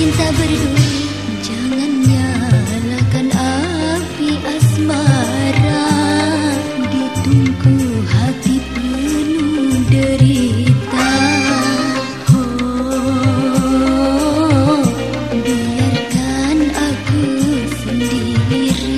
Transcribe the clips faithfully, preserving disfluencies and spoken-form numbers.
cinta berduri, jangan nyalakan api asmara. Ditunggu hati penuh derita. Oh, biarkan aku sendiri.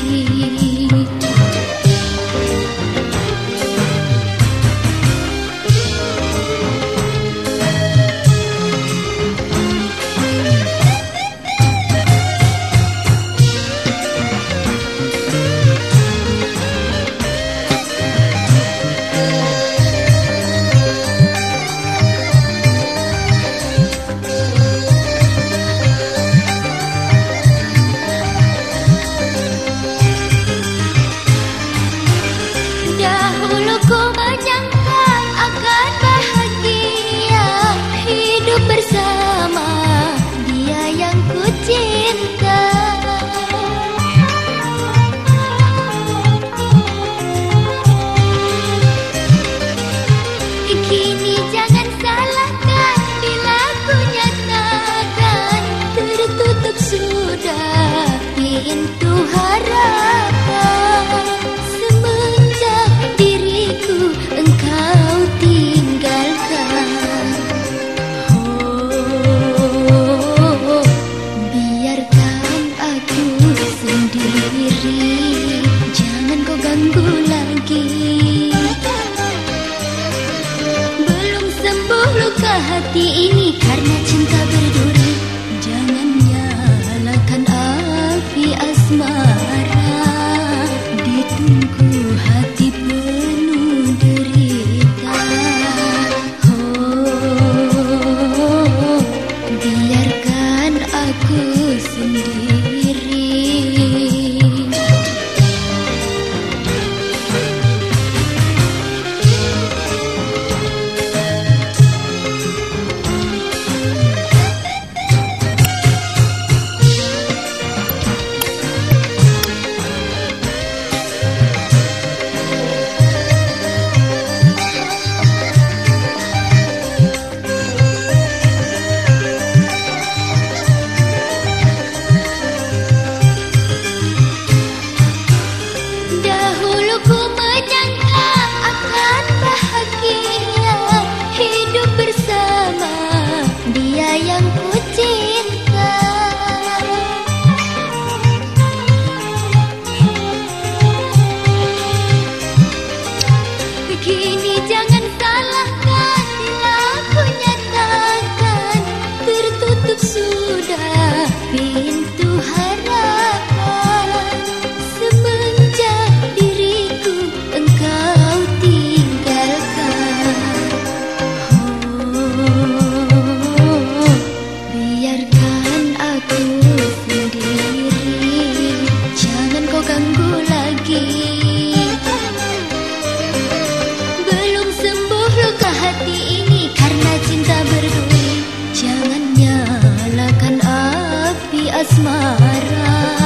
Dahulu ku menyangka akan bahagia hidup bersama dia yang ku cinta. Kini jangan salahkan bila ku nyatakan tertutup sudah pintu harapan. Semenjak diriku engkau tinggalkan. Oh, biarkan aku sendiri, jangan kau ganggu lagi. Belum sembuh luka hati ini karena cinta berduri, jangan nyalakan api asmara. Ditunggu hati penuh derita. Oh, biarkan aku sendiri. Dahulu ku menyangka akan bahagia hidup bersama dia yang ku cinta. Kini jangan salahkan bila ku nyatakan tertutup sudah pintu harapan. Semenjak diriku engkau tinggalkan. Oh, biarkan aku sendiri, jangan kau ganggu lagi. Belum sembuh luka hati ini karena cinta berduri, jangan nyalakan api asmara.